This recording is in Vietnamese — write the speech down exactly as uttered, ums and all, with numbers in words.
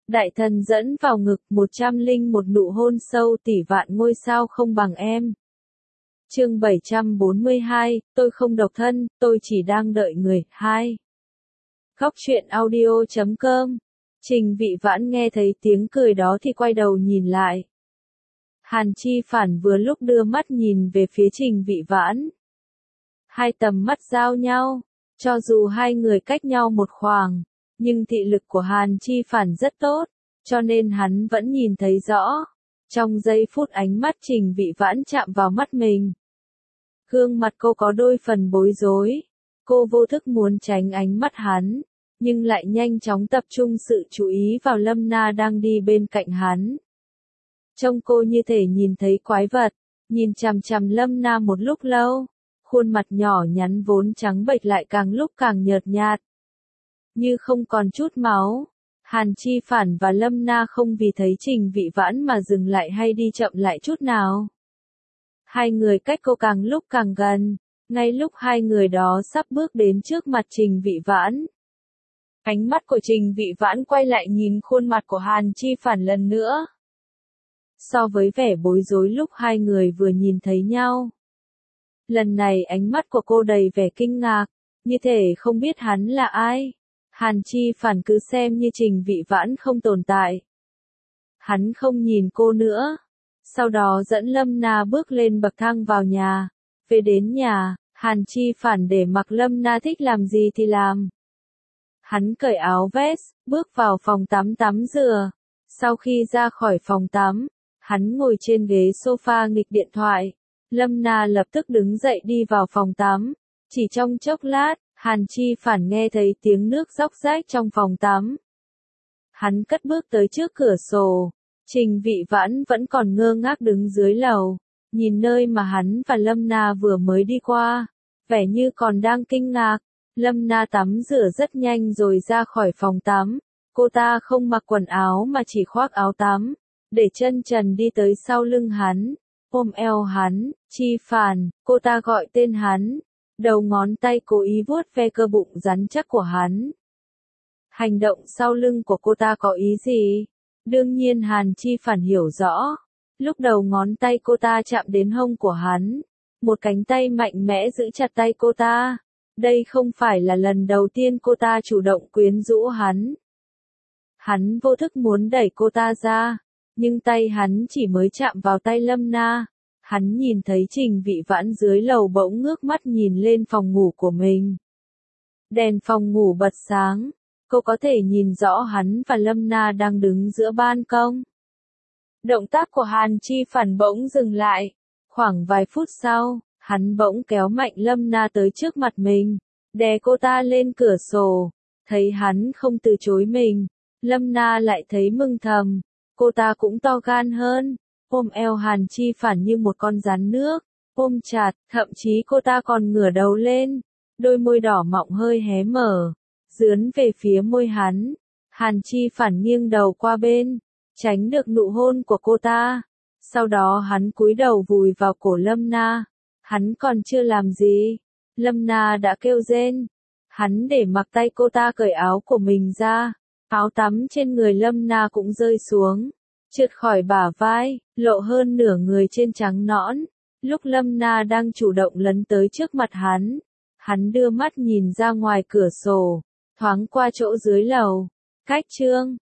Đại thần dẫn vào ngực, một trăm linh một nụ hôn sâu tỷ vạn ngôi sao không bằng em. Chương bảy trăm bốn mươi hai, tôi không độc thân, tôi chỉ đang đợi người. Hai. Góc truyện audio chấm com. Trình Vị Vãn nghe thấy tiếng cười đó thì quay đầu nhìn lại. Hàn Chi Phản vừa lúc đưa mắt nhìn về phía Trình Vị Vãn. Hai tầm mắt giao nhau, cho dù hai người cách nhau một khoảng, nhưng thị lực của Hàn Chi Phản rất tốt, cho nên hắn vẫn nhìn thấy rõ. Trong giây phút ánh mắt Trình Vị Vãn chạm vào mắt mình, gương mặt cô có đôi phần bối rối. Cô vô thức muốn tránh ánh mắt hắn, nhưng lại nhanh chóng tập trung sự chú ý vào Lâm Na đang đi bên cạnh hắn. Trông cô như thể nhìn thấy quái vật, nhìn chằm chằm Lâm Na một lúc lâu, khuôn mặt nhỏ nhắn vốn trắng bệch lại càng lúc càng nhợt nhạt, như không còn chút máu. Hàn Chi Phản và Lâm Na không vì thấy Trình Vị Vãn mà dừng lại hay đi chậm lại chút nào. Hai người cách cô càng lúc càng gần, ngay lúc hai người đó sắp bước đến trước mặt Trình Vị Vãn. Ánh mắt của Trình Vị Vãn quay lại nhìn khuôn mặt của Hàn Chi Phản lần nữa. So với vẻ bối rối lúc hai người vừa nhìn thấy nhau, lần này ánh mắt của cô đầy vẻ kinh ngạc, như thể không biết hắn là ai. Hàn Chi Phản cứ xem như Trình Vị Vãn không tồn tại. Hắn không nhìn cô nữa. Sau đó dẫn Lâm Na bước lên bậc thang vào nhà. Về đến nhà, Hàn Chi Phản để mặc Lâm Na thích làm gì thì làm. Hắn cởi áo vest, bước vào phòng tắm tắm rửa. Sau khi ra khỏi phòng tắm, hắn ngồi trên ghế sofa nghịch điện thoại. Lâm Na lập tức đứng dậy đi vào phòng tắm. Chỉ trong chốc lát, Hàn Chi Phản nghe thấy tiếng nước róc rách trong phòng tắm. Hắn cất bước tới trước cửa sổ. Trình Vị Vãn vẫn còn ngơ ngác đứng dưới lầu, nhìn nơi mà hắn và Lâm Na vừa mới đi qua, vẻ như còn đang kinh ngạc. Lâm Na tắm rửa rất nhanh rồi ra khỏi phòng tắm. Cô ta không mặc quần áo mà chỉ khoác áo tắm, để chân trần đi tới sau lưng hắn, ôm eo hắn. Chi Phản, cô ta gọi tên hắn, đầu ngón tay cố ý vuốt ve cơ bụng rắn chắc của hắn. Hành động sau lưng của cô ta có ý gì? Đương nhiên Hàn Chi Phản hiểu rõ. Lúc đầu ngón tay cô ta chạm đến hông của hắn, một cánh tay mạnh mẽ giữ chặt tay cô ta. Đây không phải là lần đầu tiên cô ta chủ động quyến rũ hắn. Hắn vô thức muốn đẩy cô ta ra, nhưng tay hắn chỉ mới chạm vào tay Lâm Na. Hắn nhìn thấy Trình Vị Vãn dưới lầu bỗng ngước mắt nhìn lên phòng ngủ của mình. Đèn phòng ngủ bật sáng. Cô có thể nhìn rõ hắn và Lâm Na đang đứng giữa ban công. Động tác của Hàn Chi Phản bỗng dừng lại. Khoảng vài phút sau, hắn bỗng kéo mạnh Lâm Na tới trước mặt mình, đè cô ta lên cửa sổ. Thấy hắn không từ chối mình, Lâm Na lại thấy mừng thầm. Cô ta cũng to gan hơn, ôm eo Hàn Chi Phản như một con rắn nước, ôm chặt, thậm chí cô ta còn ngửa đầu lên, đôi môi đỏ mọng hơi hé mở, dướn về phía môi hắn. Hàn Chi Phản nghiêng đầu qua bên, tránh được nụ hôn của cô ta. Sau đó hắn cúi đầu vùi vào cổ Lâm Na. Hắn còn chưa làm gì, Lâm Na đã kêu rên. Hắn để mặc tay cô ta cởi áo của mình ra. Áo tắm trên người Lâm Na cũng rơi xuống, trượt khỏi bả vai, lộ hơn nửa người trên trắng nõn. Lúc Lâm Na đang chủ động lấn tới trước mặt hắn, hắn đưa mắt nhìn ra ngoài cửa sổ, thoáng qua chỗ dưới lầu. Cách chương